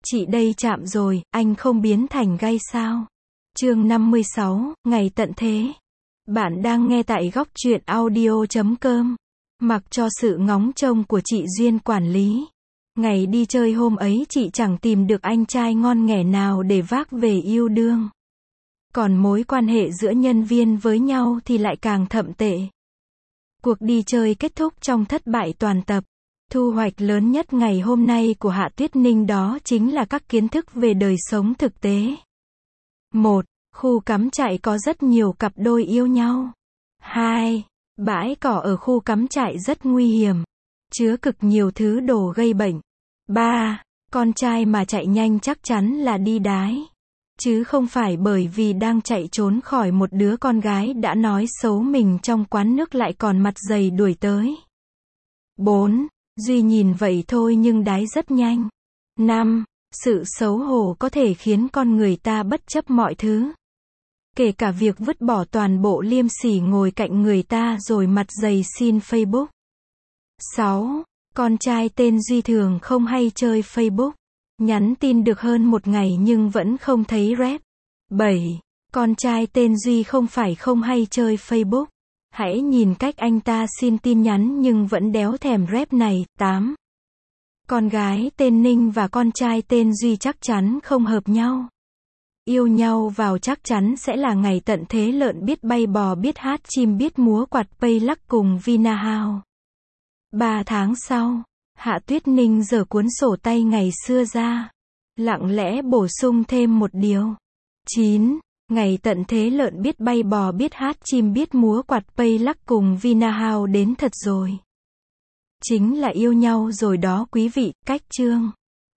Chị đây chạm rồi, anh không biến thành gay sao? Chương 56, ngày tận thế. Bạn đang nghe tại góc truyện audio.com. Mặc cho sự ngóng trông của chị Duyên quản lý. Ngày đi chơi hôm ấy chị chẳng tìm được anh trai ngon nghẻ nào để vác về yêu đương. Còn mối quan hệ giữa nhân viên với nhau thì lại càng thậm tệ. Cuộc đi chơi kết thúc trong thất bại toàn tập. Thu hoạch lớn nhất ngày hôm nay của Hạ Tuyết Ninh đó chính là các kiến thức về đời sống thực tế. 1. Khu cắm trại có rất nhiều cặp đôi yêu nhau. 2. Bãi cỏ ở khu cắm trại rất nguy hiểm, chứa cực nhiều thứ đồ gây bệnh. 3. Con trai mà chạy nhanh chắc chắn là đi đái, chứ không phải bởi vì đang chạy trốn khỏi một đứa con gái đã nói xấu mình trong quán nước lại còn mặt dày đuổi tới. 4. Duy nhìn vậy thôi nhưng đái rất nhanh. 5. Sự xấu hổ có thể khiến con người ta bất chấp mọi thứ, kể cả việc vứt bỏ toàn bộ liêm sỉ ngồi cạnh người ta rồi mặt dày xin Facebook. 6. Con trai tên Duy thường không hay chơi Facebook. Nhắn tin được hơn một ngày nhưng vẫn không thấy rep. 7. Con trai tên Duy không phải không hay chơi Facebook. Hãy nhìn cách anh ta xin tin nhắn nhưng vẫn đéo thèm rep này. 8. Con gái tên Ninh và con trai tên Duy chắc chắn không hợp nhau. Yêu nhau vào chắc chắn sẽ là ngày tận thế lợn biết bay bò biết hát chim biết múa quạt pây lắc cùng Vinahao. 3 tháng sau, Hạ Tuyết Ninh giở cuốn sổ tay ngày xưa ra, lặng lẽ bổ sung thêm một điều. 9. Ngày tận thế lợn biết bay bò biết hát chim biết múa quạt pây lắc cùng Vinahao đến thật rồi. Chính là yêu nhau rồi đó quý vị. Cách chương